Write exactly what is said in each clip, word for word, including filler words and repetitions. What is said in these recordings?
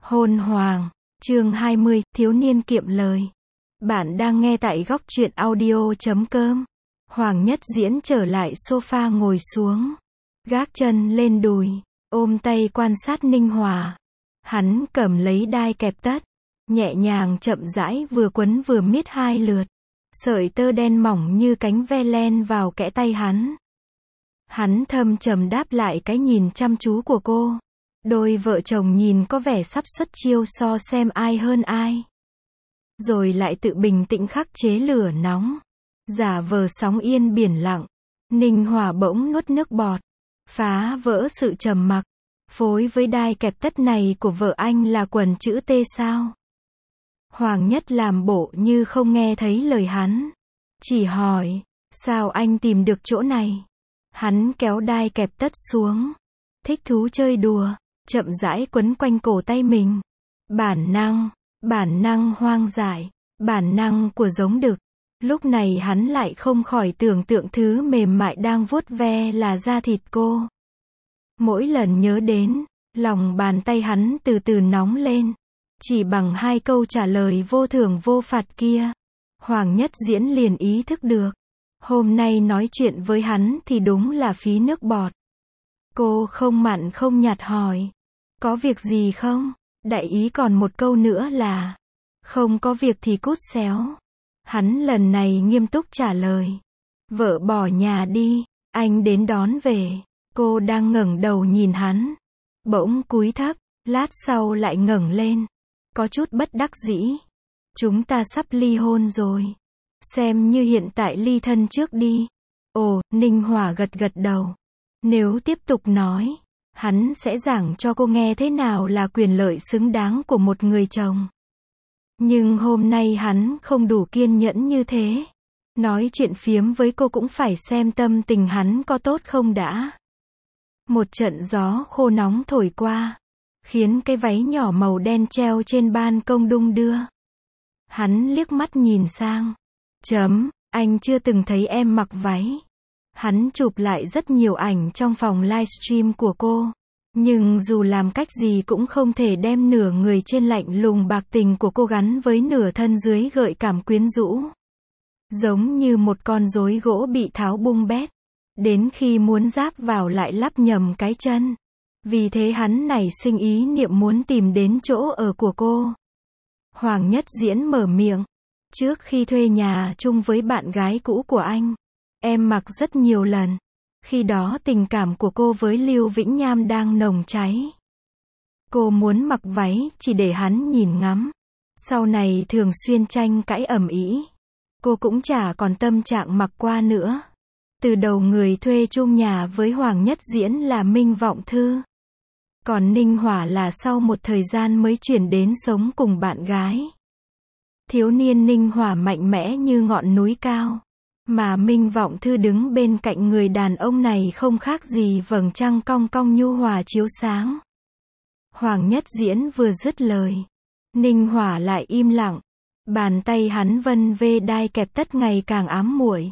Hôn hoàng, chương hai mươi, thiếu niên kiệm lời. Bạn đang nghe tại góc truyện audio chấm com. Hoàng Nhất Diễn trở lại sofa ngồi xuống, gác chân lên đùi, ôm tay quan sát Ninh Hòa. Hắn cầm lấy đai kẹp tất, nhẹ nhàng chậm rãi vừa quấn vừa miết hai lượt. Sợi tơ đen mỏng như cánh ve len vào kẽ tay hắn. Hắn thâm trầm đáp lại cái nhìn chăm chú của cô. Đôi vợ chồng nhìn có vẻ sắp xuất chiêu so xem ai hơn ai. Rồi lại tự bình tĩnh khắc chế lửa nóng. Giả vờ sóng yên biển lặng. Ninh Hòa bỗng nuốt nước bọt. Phá vỡ sự trầm mặc. Phối với đai kẹp tất này của vợ anh là quần chữ T sao? Hoàng Nhất làm bộ như không nghe thấy lời hắn. Chỉ hỏi, sao anh tìm được chỗ này? Hắn kéo đai kẹp tất xuống. Thích thú chơi đùa, chậm rãi quấn quanh cổ tay mình. Bản năng, bản năng hoang dại, bản năng của giống đực. Lúc này hắn lại không khỏi tưởng tượng thứ mềm mại đang vuốt ve là da thịt cô. Mỗi lần nhớ đến, lòng bàn tay hắn từ từ nóng lên. Chỉ bằng hai câu trả lời vô thưởng vô phạt kia, Hoàng Nhất Diễn liền ý thức được. Hôm nay nói chuyện với hắn thì đúng là phí nước bọt. Cô không mặn không nhạt hỏi. Có việc gì không? Đại ý còn một câu nữa là, không có việc thì cút xéo. Hắn lần này nghiêm túc trả lời. Vợ bỏ nhà đi, anh đến đón về. Cô đang ngẩng đầu nhìn hắn. Bỗng cúi thấp, lát sau lại ngẩng lên. Có chút bất đắc dĩ. Chúng ta sắp ly hôn rồi. Xem như hiện tại ly thân trước đi. Ồ, Ninh Hòa gật gật đầu. Nếu tiếp tục nói, hắn sẽ giảng cho cô nghe thế nào là quyền lợi xứng đáng của một người chồng. Nhưng hôm nay hắn không đủ kiên nhẫn như thế. Nói chuyện phiếm với cô cũng phải xem tâm tình hắn có tốt không đã. Một trận gió khô nóng thổi qua, khiến cái váy nhỏ màu đen treo trên ban công đung đưa. Hắn liếc mắt nhìn sang. Chấm, anh chưa từng thấy em mặc váy. Hắn chụp lại rất nhiều ảnh trong phòng livestream của cô. Nhưng dù làm cách gì cũng không thể đem nửa người trên lạnh lùng bạc tình của cô gắn với nửa thân dưới gợi cảm quyến rũ. Giống như một con rối gỗ bị tháo bung bét. Đến khi muốn giáp vào lại lắp nhầm cái chân. Vì thế hắn nảy sinh ý niệm muốn tìm đến chỗ ở của cô. Hoàng Nhất Diễn mở miệng. Trước khi thuê nhà chung với bạn gái cũ của anh, em mặc rất nhiều lần. Khi đó tình cảm của cô với Lưu Vĩnh Nham đang nồng cháy. Cô muốn mặc váy chỉ để hắn nhìn ngắm. Sau này thường xuyên tranh cãi ầm ĩ. Cô cũng chả còn tâm trạng mặc qua nữa. Từ đầu người thuê chung nhà với Hoàng Nhất Diễn là Minh Vọng Thư. Còn Ninh Hòa là sau một thời gian mới chuyển đến sống cùng bạn gái. Thiếu niên Ninh Hòa mạnh mẽ như ngọn núi cao. Mà Minh Vọng Thư đứng bên cạnh người đàn ông này không khác gì vầng trăng cong cong nhu hòa chiếu sáng. Hoàng Nhất Diễn vừa dứt lời, Ninh Hòa lại im lặng. Bàn tay hắn vân vê đai kẹp tất ngày càng ám muội.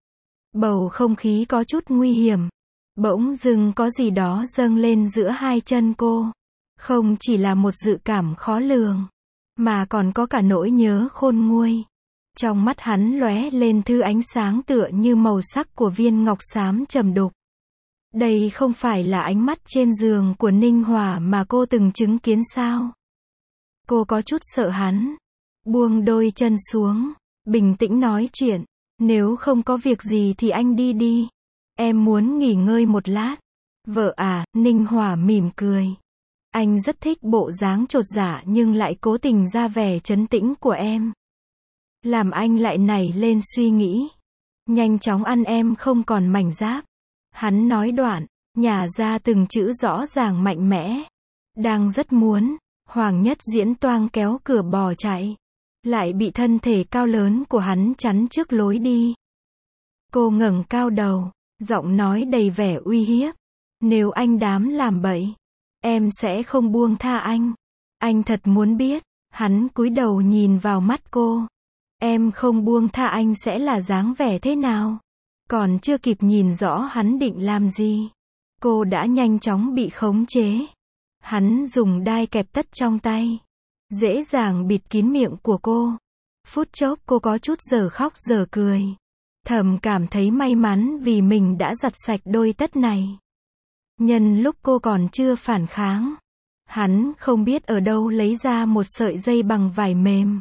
Bầu không khí có chút nguy hiểm. Bỗng dưng có gì đó dâng lên giữa hai chân cô. Không chỉ là một dự cảm khó lường, mà còn có cả nỗi nhớ khôn nguôi. Trong mắt hắn lóe lên thứ ánh sáng tựa như màu sắc của viên ngọc xám trầm đục. Đây không phải là ánh mắt trên giường của Ninh Hòa mà cô từng chứng kiến sao? Cô có chút sợ hắn. Buông đôi chân xuống, bình tĩnh nói chuyện. Nếu không có việc gì thì anh đi đi. Em muốn nghỉ ngơi một lát. Vợ à, Ninh Hòa mỉm cười. Anh rất thích bộ dáng chột dạ nhưng lại cố tình ra vẻ trấn tĩnh của em. Làm anh lại nảy lên suy nghĩ. Nhanh chóng ăn em không còn mảnh giáp. Hắn nói đoạn, nhả ra từng chữ rõ ràng mạnh mẽ. Đang rất muốn. Hoàng Nhất Diễn toang kéo cửa bỏ chạy. Lại bị thân thể cao lớn của hắn chắn trước lối đi. Cô ngẩng cao đầu, giọng nói đầy vẻ uy hiếp. Nếu anh dám làm bậy, em sẽ không buông tha anh. Anh thật muốn biết. Hắn cúi đầu nhìn vào mắt cô. Em không buông tha anh sẽ là dáng vẻ thế nào? Còn chưa kịp nhìn rõ hắn định làm gì, cô đã nhanh chóng bị khống chế. Hắn dùng đai kẹp tất trong tay, dễ dàng bịt kín miệng của cô. Phút chốc cô có chút giờ khóc giờ cười. Thầm cảm thấy may mắn vì mình đã giặt sạch đôi tất này. Nhân lúc cô còn chưa phản kháng, hắn không biết ở đâu lấy ra một sợi dây bằng vải mềm.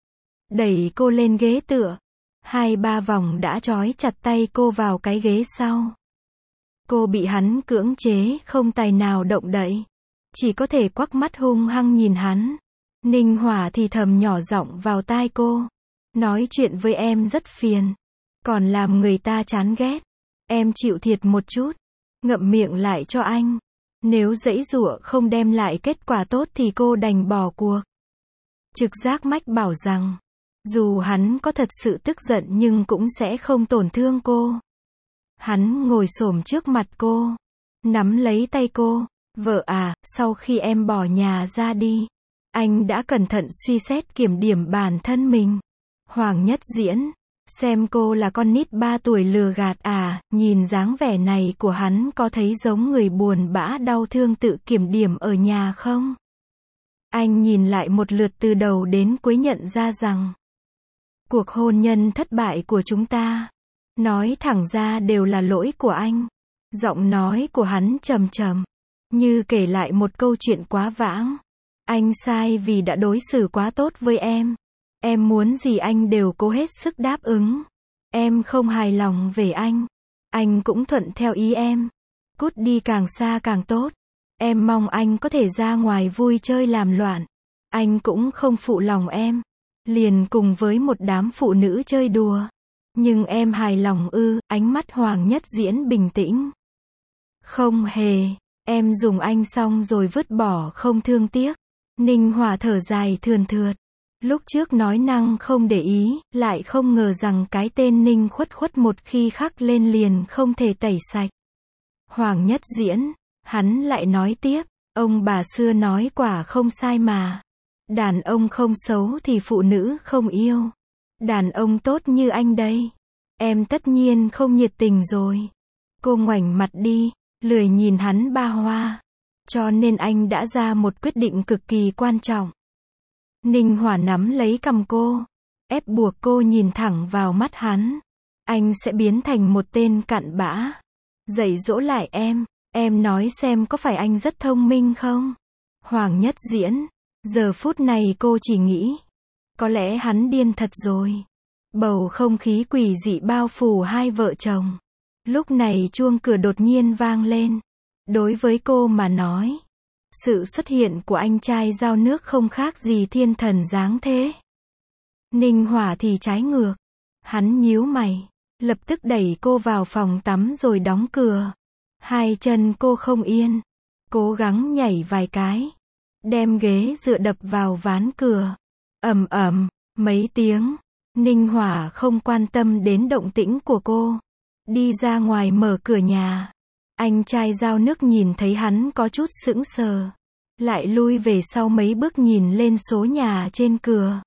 Đẩy cô lên ghế tựa. Hai ba vòng đã trói chặt tay cô vào cái ghế sau. Cô bị hắn cưỡng chế, không tài nào động đậy. Chỉ có thể quắc mắt hung hăng nhìn hắn. Ninh Hỏa thì thầm nhỏ giọng vào tai cô. Nói chuyện với em rất phiền. Còn làm người ta chán ghét. Em chịu thiệt một chút. Ngậm miệng lại cho anh. Nếu giãy giụa không đem lại kết quả tốt thì cô đành bỏ cuộc. Trực giác mách bảo rằng, dù hắn có thật sự tức giận nhưng cũng sẽ không tổn thương cô. Hắn ngồi xổm trước mặt cô, nắm lấy tay cô. Vợ à, sau khi em bỏ nhà ra đi, anh đã cẩn thận suy xét kiểm điểm bản thân mình. Hoàng Nhất Diễn, xem cô là con nít ba tuổi lừa gạt à, nhìn dáng vẻ này của hắn có thấy giống người buồn bã đau thương tự kiểm điểm ở nhà không? Anh nhìn lại một lượt từ đầu đến cuối nhận ra rằng, cuộc hôn nhân thất bại của chúng ta, nói thẳng ra đều là lỗi của anh. Giọng nói của hắn trầm trầm, như kể lại một câu chuyện quá vãng. Anh sai vì đã đối xử quá tốt với em. Em muốn gì anh đều cố hết sức đáp ứng. Em không hài lòng về anh, anh cũng thuận theo ý em. Cút đi càng xa càng tốt. Em mong anh có thể ra ngoài vui chơi làm loạn. Anh cũng không phụ lòng em. Liền cùng với một đám phụ nữ chơi đùa. Nhưng em hài lòng ư? Ánh mắt Hoàng Nhất Diễn bình tĩnh. Không hề. Em dùng anh xong rồi vứt bỏ không thương tiếc. Ninh Hỏa thở dài thườn thượt. Lúc trước nói năng không để ý, lại không ngờ rằng cái tên Ninh Khuất Khuất một khi khắc lên liền không thể tẩy sạch. Hoàng Nhất Diễn, hắn lại nói tiếp, ông bà xưa nói quả không sai mà. Đàn ông không xấu thì phụ nữ không yêu. Đàn ông tốt như anh đây, em tất nhiên không nhiệt tình rồi. Cô ngoảnh mặt đi, lười nhìn hắn ba hoa. Cho nên anh đã ra một quyết định cực kỳ quan trọng. Ninh Hỏa nắm lấy cằm cô, ép buộc cô nhìn thẳng vào mắt hắn. Anh sẽ biến thành một tên cặn bã. Dạy dỗ lại em, em nói xem có phải anh rất thông minh không? Hoàng Nhất Diễn, giờ phút này cô chỉ nghĩ, có lẽ hắn điên thật rồi. Bầu không khí quỷ dị bao phủ hai vợ chồng. Lúc này chuông cửa đột nhiên vang lên. Đối với cô mà nói, sự xuất hiện của anh trai Giao Nước không khác gì thiên thần giáng thế. Ninh Hỏa thì trái ngược. Hắn nhíu mày, lập tức đẩy cô vào phòng tắm rồi đóng cửa. Hai chân cô không yên, cố gắng nhảy vài cái, đem ghế dựa đập vào ván cửa. Ầm ầm, mấy tiếng. Ninh Hỏa không quan tâm đến động tĩnh của cô, đi ra ngoài mở cửa nhà. Anh trai Giao Nước nhìn thấy hắn có chút sững sờ, lại lui về sau mấy bước nhìn lên số nhà trên cửa.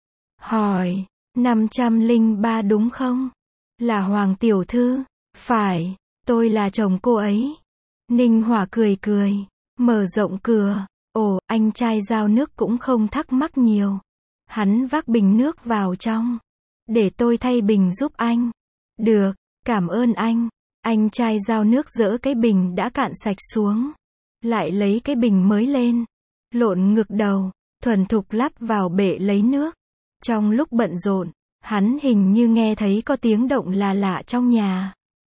Hỏi, năm trăm lẻ ba đúng không? Là Hoàng tiểu thư? Phải, tôi là chồng cô ấy. Ninh Hỏa cười cười, mở rộng cửa. Ồ, anh trai Giao Nước cũng không thắc mắc nhiều. Hắn vác bình nước vào trong. Để tôi thay bình giúp anh. Được, cảm ơn anh. Anh trai Giao Nước dỡ cái bình đã cạn sạch xuống. Lại lấy cái bình mới lên. Lộn ngược đầu, thuần thục lắp vào bệ lấy nước. Trong lúc bận rộn, hắn hình như nghe thấy có tiếng động lạ lạ trong nhà.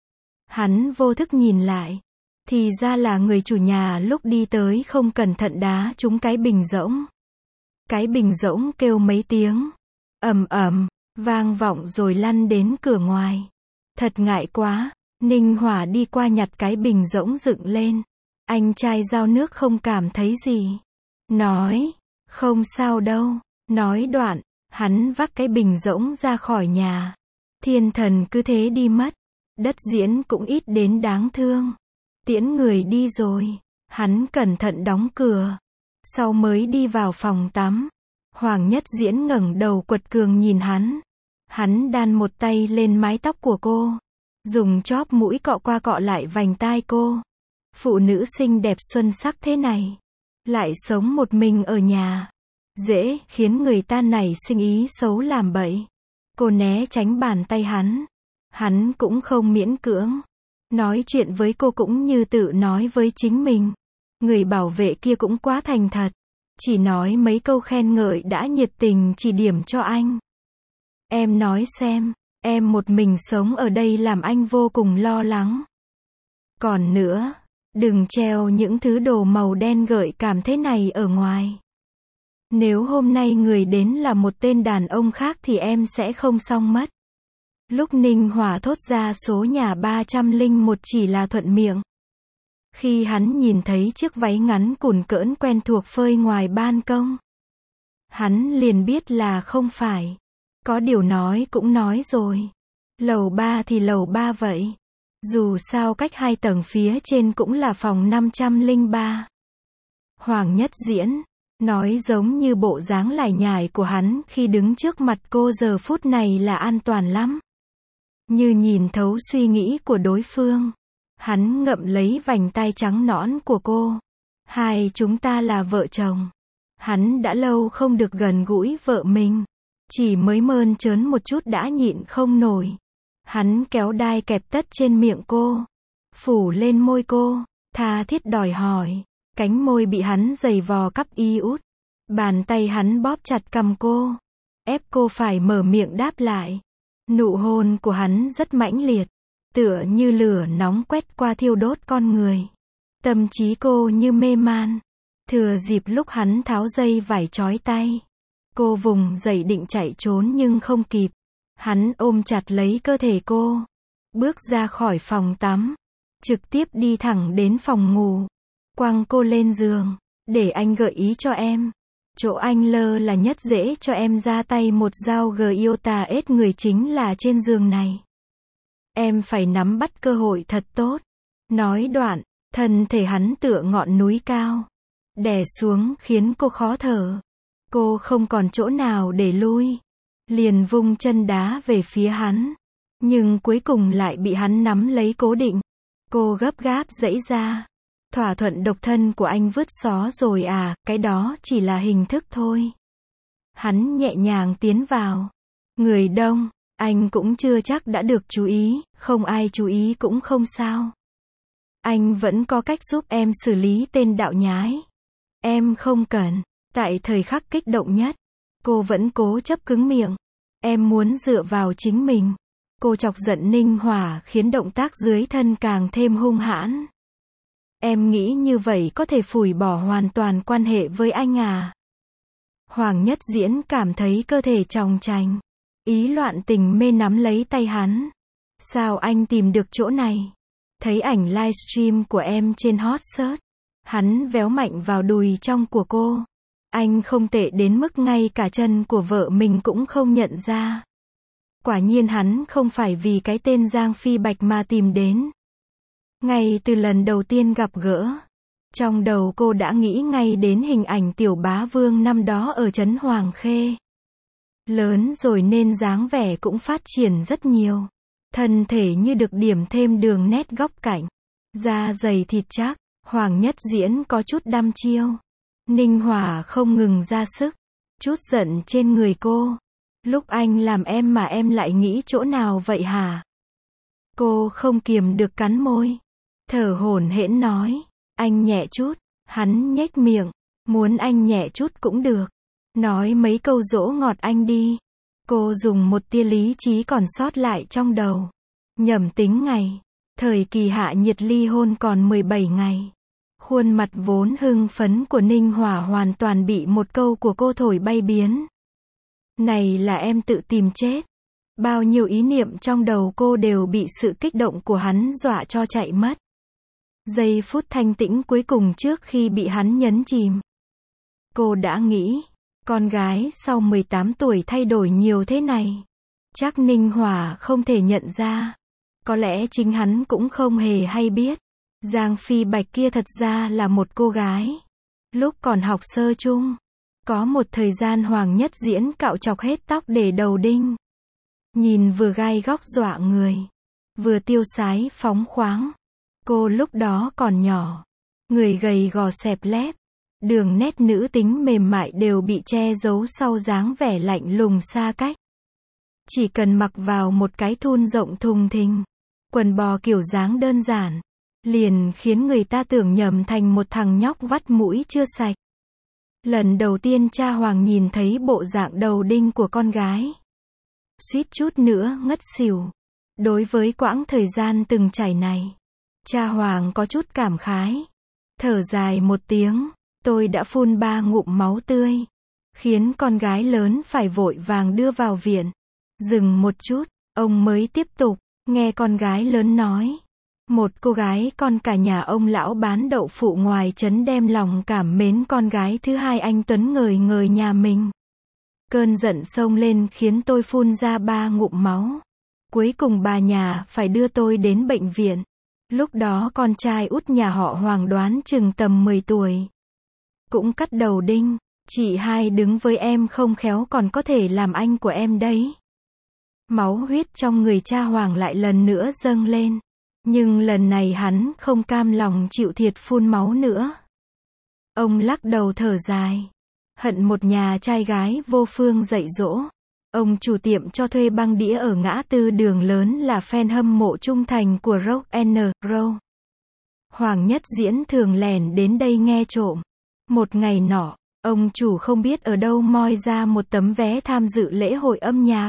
Hắn vô thức nhìn lại. Thì ra là người chủ nhà lúc đi tới không cẩn thận đá trúng cái bình rỗng. Cái bình rỗng kêu mấy tiếng. Ầm ầm, vang vọng rồi lăn đến cửa ngoài. Thật ngại quá. Ninh Hỏa đi qua nhặt cái bình rỗng dựng lên. Anh trai Giao Nước không cảm thấy gì. Nói, không sao đâu. Nói đoạn, hắn vác cái bình rỗng ra khỏi nhà. Thiên thần cứ thế đi mất. Đất Diễn cũng ít đến đáng thương. Tiễn người đi rồi. Hắn cẩn thận đóng cửa. Sau mới đi vào phòng tắm. Hoàng Nhất Diễn ngẩng đầu quật cường nhìn hắn. Hắn đan một tay lên mái tóc của cô. Dùng chóp mũi cọ qua cọ lại vành tai cô. Phụ nữ xinh đẹp xuân sắc thế này, lại sống một mình ở nhà. Dễ khiến người ta nảy sinh ý xấu làm bậy. Cô né tránh bàn tay hắn. Hắn cũng không miễn cưỡng. Nói chuyện với cô cũng như tự nói với chính mình. Người bảo vệ kia cũng quá thành thật. Chỉ nói mấy câu khen ngợi đã nhiệt tình chỉ điểm cho anh. Em nói xem, em một mình sống ở đây làm anh vô cùng lo lắng. Còn nữa, đừng treo những thứ đồ màu đen gợi cảm thế này ở ngoài. Nếu hôm nay người đến là một tên đàn ông khác thì em sẽ không xong mất. Lúc Ninh Hòa thốt ra số nhà ba trăm lẻ một chỉ là thuận miệng. Khi hắn nhìn thấy chiếc váy ngắn cùn cỡn quen thuộc phơi ngoài ban công, hắn liền biết là không phải. Có điều nói cũng nói rồi. Lầu ba thì lầu ba vậy. Dù sao cách hai tầng phía trên cũng là phòng năm trăm lẻ ba. Hoàng Nhất Diễn nói giống như bộ dáng lải nhải của hắn khi đứng trước mặt cô giờ phút này là an toàn lắm. Như nhìn thấu suy nghĩ của đối phương. Hắn ngậm lấy vành tai trắng nõn của cô. Hai chúng ta là vợ chồng. Hắn đã lâu không được gần gũi vợ mình. Chỉ mới mơn trớn một chút đã nhịn không nổi. Hắn kéo đai kẹp tất trên miệng cô. Phủ lên môi cô. Tha thiết đòi hỏi. Cánh môi bị hắn giày vò cắp y út. Bàn tay hắn bóp chặt cằm cô. Ép cô phải mở miệng đáp lại. Nụ hôn của hắn rất mãnh liệt. Tựa như lửa nóng quét qua thiêu đốt con người. Tâm trí cô như mê man. Thừa dịp lúc hắn tháo dây vải trói tay. Cô vùng dậy định chạy trốn nhưng không kịp. Hắn ôm chặt lấy cơ thể cô. Bước ra khỏi phòng tắm. Trực tiếp đi thẳng đến phòng ngủ. Quăng cô lên giường. Để anh gợi ý cho em. Chỗ anh lơ là nhất dễ cho em ra tay một dao Giota ết người chính là trên giường này. Em phải nắm bắt cơ hội thật tốt. Nói đoạn, thân thể hắn tựa ngọn núi cao. Đè xuống khiến cô khó thở. Cô không còn chỗ nào để lui. Liền vung chân đá về phía hắn. Nhưng cuối cùng lại bị hắn nắm lấy cố định. Cô gấp gáp giãy ra. Thỏa thuận độc thân của anh vứt xó rồi à, cái đó chỉ là hình thức thôi. Hắn nhẹ nhàng tiến vào. Người đông, anh cũng chưa chắc đã được chú ý, không ai chú ý cũng không sao. Anh vẫn có cách giúp em xử lý tên đạo nhái. Em không cần. Tại thời khắc kích động nhất, cô vẫn cố chấp cứng miệng. Em muốn dựa vào chính mình. Cô chọc giận Ninh Hòa khiến động tác dưới thân càng thêm hung hãn. Em nghĩ như vậy có thể phủi bỏ hoàn toàn quan hệ với anh à? Hoàng Nhất Diễn cảm thấy cơ thể tròng trành. Ý loạn tình mê nắm lấy tay hắn. Sao anh tìm được chỗ này? Thấy ảnh livestream của em trên hot search. Hắn véo mạnh vào đùi trong của cô. Anh không tệ đến mức ngay cả chân của vợ mình cũng không nhận ra. Quả nhiên hắn không phải vì cái tên Giang Phi Bạch mà tìm đến. Ngay từ lần đầu tiên gặp gỡ, trong đầu cô đã nghĩ ngay đến hình ảnh Tiểu Bá Vương năm đó ở trấn Hoàng Khê. Lớn rồi nên dáng vẻ cũng phát triển rất nhiều. Thân thể như được điểm thêm đường nét góc cạnh. Da dày thịt chắc, Hoàng Nhất Diễn có chút đăm chiêu. Ninh Hòa không ngừng ra sức, chút giận trên người cô. Lúc anh làm em mà em lại nghĩ chỗ nào vậy hả? Cô không kiềm được cắn môi. Thở hổn hển nói, anh nhẹ chút. Hắn nhếch miệng, muốn anh nhẹ chút cũng được. Nói mấy câu dỗ ngọt anh đi. Cô dùng một tia lý trí còn sót lại trong đầu. Nhẩm tính ngày. Thời kỳ hạ nhiệt ly hôn còn mười bảy ngày. Khuôn mặt vốn hưng phấn của Ninh Hòa hoàn toàn bị một câu của cô thổi bay biến. Này là em tự tìm chết. Bao nhiêu ý niệm trong đầu cô đều bị sự kích động của hắn dọa cho chạy mất. Giây phút thanh tĩnh cuối cùng trước khi bị hắn nhấn chìm. Cô đã nghĩ, con gái sau mười tám tuổi thay đổi nhiều thế này. Chắc Ninh Hòa không thể nhận ra. Có lẽ chính hắn cũng không hề hay biết. Giang Phi Bạch kia thật ra là một cô gái. Lúc còn học sơ chung, có một thời gian Hoàng Nhất Diễn cạo chọc hết tóc để đầu đinh. Nhìn vừa gai góc dọa người, vừa tiêu sái phóng khoáng. Cô lúc đó còn nhỏ, người gầy gò xẹp lép, Đường nét nữ tính mềm mại đều bị che giấu sau dáng vẻ lạnh lùng xa cách. Chỉ cần mặc vào một cái thun rộng thùng thình, quần bò kiểu dáng đơn giản, liền khiến người ta tưởng nhầm thành một thằng nhóc vắt mũi chưa sạch. Lần đầu tiên cha Hoàng nhìn thấy bộ dạng đầu đinh của con gái, suýt chút nữa ngất xỉu. Đối với quãng thời gian từng trải này, cha Hoàng có chút cảm khái. Thở dài một tiếng, tôi đã phun ba ngụm máu tươi, khiến con gái lớn phải vội vàng đưa vào viện. Dừng một chút, ông mới tiếp tục, nghe con gái lớn nói. Một cô gái con cả nhà ông lão bán đậu phụ ngoài trấn đem lòng cảm mến con gái thứ hai anh Tuấn ngời ngời nhà mình. Cơn giận xông lên khiến tôi phun ra ba ngụm máu. Cuối cùng bà nhà phải đưa tôi đến bệnh viện. Lúc đó con trai út nhà họ Hoàng đoán chừng tầm mười tuổi. Cũng cắt đầu đinh, chị hai đứng với em không khéo còn có thể làm anh của em đấy. Máu huyết trong người cha Hoàng lại lần nữa dâng lên. Nhưng lần này hắn không cam lòng chịu thiệt phun máu nữa. Ông lắc đầu thở dài. Hận một nhà trai gái vô phương dạy dỗ. Ông chủ tiệm cho thuê băng đĩa ở ngã tư đường lớn là fan hâm mộ trung thành của Rock and Roll. Hoàng Nhất Diễn thường lèn đến đây nghe trộm. Một ngày nọ, ông chủ không biết ở đâu moi ra một tấm vé tham dự lễ hội âm nhạc.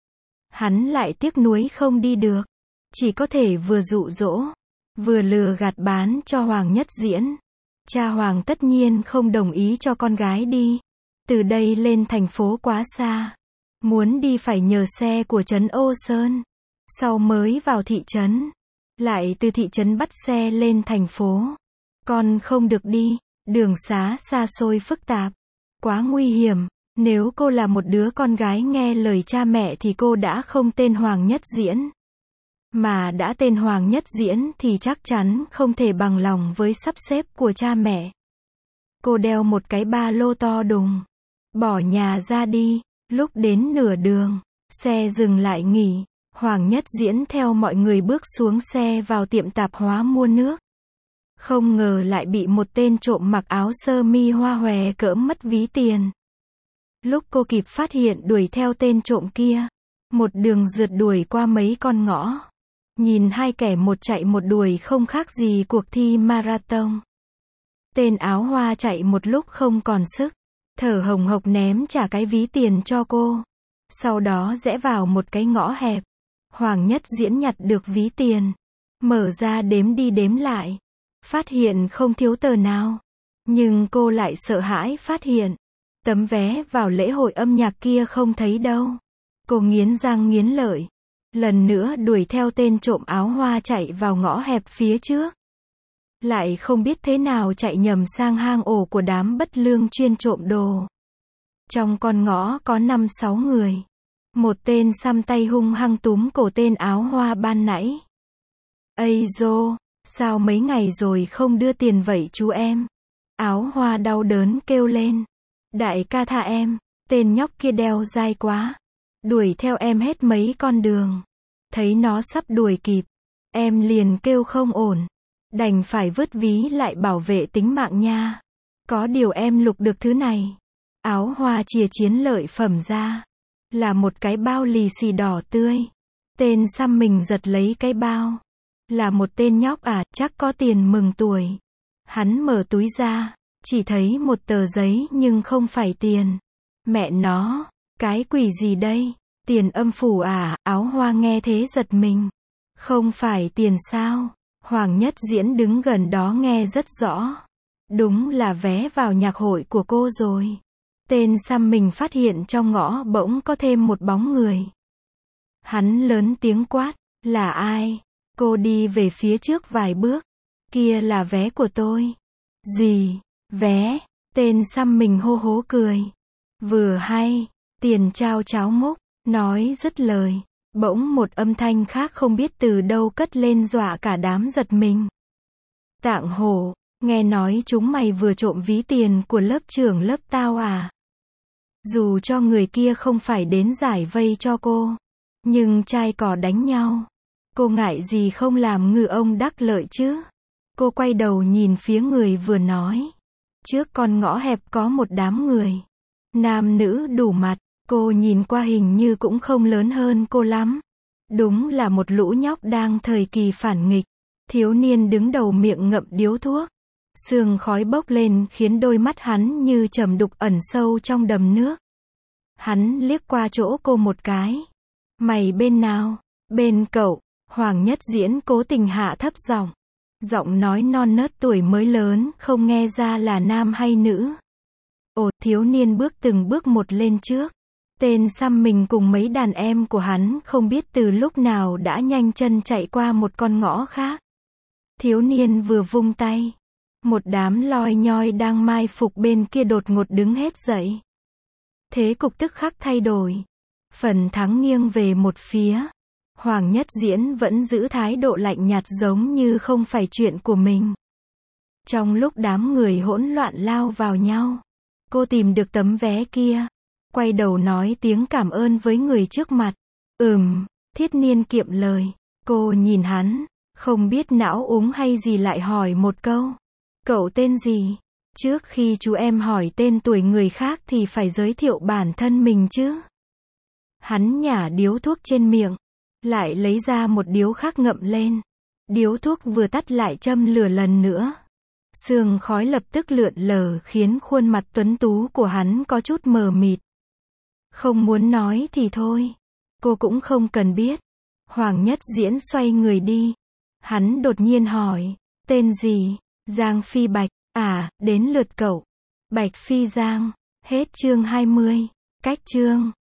Hắn lại tiếc nuối không đi được. Chỉ có thể vừa dụ dỗ, vừa lừa gạt bán cho Hoàng Nhất Diễn. Cha Hoàng tất nhiên không đồng ý cho con gái đi. Từ đây lên thành phố quá xa. Muốn đi phải nhờ xe của trấn Ô Sơn. Sau mới vào thị trấn. Lại từ thị trấn bắt xe lên thành phố. Con không được đi, đường xá xa xôi phức tạp. Quá nguy hiểm. Nếu cô là một đứa con gái nghe lời cha mẹ thì cô đã không tên Hoàng Nhất Diễn. Mà đã tên Hoàng Nhất Diễn thì chắc chắn không thể bằng lòng với sắp xếp của cha mẹ. Cô đeo một cái ba lô to đùng, bỏ nhà ra đi. Lúc đến nửa đường, xe dừng lại nghỉ. Hoàng Nhất Diễn theo mọi người bước xuống xe vào tiệm tạp hóa mua nước. Không ngờ lại bị một tên trộm mặc áo sơ mi hoa hòe cỡm mất ví tiền. Lúc cô kịp phát hiện đuổi theo tên trộm kia, một đường rượt đuổi qua mấy con ngõ. Nhìn hai kẻ một chạy một đuổi không khác gì cuộc thi marathon. Tên áo hoa chạy một lúc không còn sức, thở hồng hộc ném trả cái ví tiền cho cô. Sau đó rẽ vào một cái ngõ hẹp. Hoàng Nhất Diễn nhặt được ví tiền, mở ra đếm đi đếm lại, phát hiện không thiếu tờ nào. Nhưng cô lại sợ hãi phát hiện tấm vé vào lễ hội âm nhạc kia không thấy đâu. Cô nghiến răng nghiến lợi, lần nữa đuổi theo tên trộm áo hoa chạy vào ngõ hẹp phía trước. Lại không biết thế nào chạy nhầm sang hang ổ của đám bất lương chuyên trộm đồ. Trong con ngõ có năm sáu người. Một tên xăm tay hung hăng túm cổ tên áo hoa ban nãy. Ây dô, sao mấy ngày rồi không đưa tiền vậy chú em? Áo hoa đau đớn kêu lên. Đại ca tha em, tên nhóc kia đeo dai quá. Đuổi theo em hết mấy con đường. Thấy nó sắp đuổi kịp, em liền kêu không ổn. Đành phải vứt ví lại bảo vệ tính mạng nha. Có điều em lục được thứ này. Áo hoa chìa chiến lợi phẩm ra. Là một cái bao lì xì đỏ tươi. Tên xăm mình giật lấy cái bao. Là một tên nhóc à, chắc có tiền mừng tuổi. Hắn mở túi ra, chỉ thấy một tờ giấy nhưng không phải tiền. Mẹ nó, cái quỷ gì đây? Tiền âm phủ à? Áo hoa nghe thế giật mình. Không phải tiền sao? Hoàng Nhất Diễn đứng gần đó nghe rất rõ. Đúng là vé vào nhạc hội của cô rồi. Tên xăm mình phát hiện trong ngõ bỗng có thêm một bóng người. Hắn lớn tiếng quát, là ai? Cô đi về phía trước vài bước. Kia là vé của tôi. Gì? Vé? Tên xăm mình hô hố cười. Vừa hay, tiền trao cháo múc. Nói dứt lời, bỗng một âm thanh khác không biết từ đâu cất lên dọa cả đám giật mình. Tạng hổ, nghe nói chúng mày vừa trộm ví tiền của lớp trưởng lớp tao à? Dù cho người kia không phải đến giải vây cho cô, nhưng trai cò đánh nhau, cô ngại gì không làm ngư ông đắc lợi chứ? Cô quay đầu nhìn phía người vừa nói. Trước con ngõ hẹp có một đám người. Nam nữ đủ mặt, cô nhìn qua hình như cũng không lớn hơn cô lắm. Đúng là một lũ nhóc đang thời kỳ phản nghịch. Thiếu niên đứng đầu miệng ngậm điếu thuốc. Sương khói bốc lên khiến đôi mắt hắn như trầm đục ẩn sâu trong đầm nước. Hắn liếc qua chỗ cô một cái. Mày bên nào? Bên cậu. Hoàng Nhất Diễn cố tình hạ thấp giọng. Giọng nói non nớt tuổi mới lớn, không nghe ra là nam hay nữ. Ồ, thiếu niên bước từng bước một lên trước. Tên xăm mình cùng mấy đàn em của hắn không biết từ lúc nào đã nhanh chân chạy qua một con ngõ khác. Thiếu niên vừa vung tay. Một đám loi nhoi đang mai phục bên kia đột ngột đứng hết dậy. Thế cục tức khắc thay đổi. Phần thắng nghiêng về một phía. Hoàng Nhất Diễn vẫn giữ thái độ lạnh nhạt giống như không phải chuyện của mình. Trong lúc đám người hỗn loạn lao vào nhau, cô tìm được tấm vé kia. Quay đầu nói tiếng cảm ơn với người trước mặt. Ừm, Thiết Niên kiệm lời. Cô nhìn hắn, không biết não úng hay gì lại hỏi một câu. Cậu tên gì? Trước khi chú em hỏi tên tuổi người khác thì phải giới thiệu bản thân mình chứ. Hắn nhả điếu thuốc trên miệng, lại lấy ra một điếu khác ngậm lên. Điếu thuốc vừa tắt lại châm lửa lần nữa. Sương khói lập tức lượn lờ khiến khuôn mặt tuấn tú của hắn có chút mờ mịt. Không muốn nói thì thôi. Cô cũng không cần biết. Hoàng Nhất Diễn xoay người đi. Hắn đột nhiên hỏi, tên gì? Giang Phi Bạch. À, đến lượt cậu. Bạch Phi Giang. Hết chương hai mươi. Cách chương.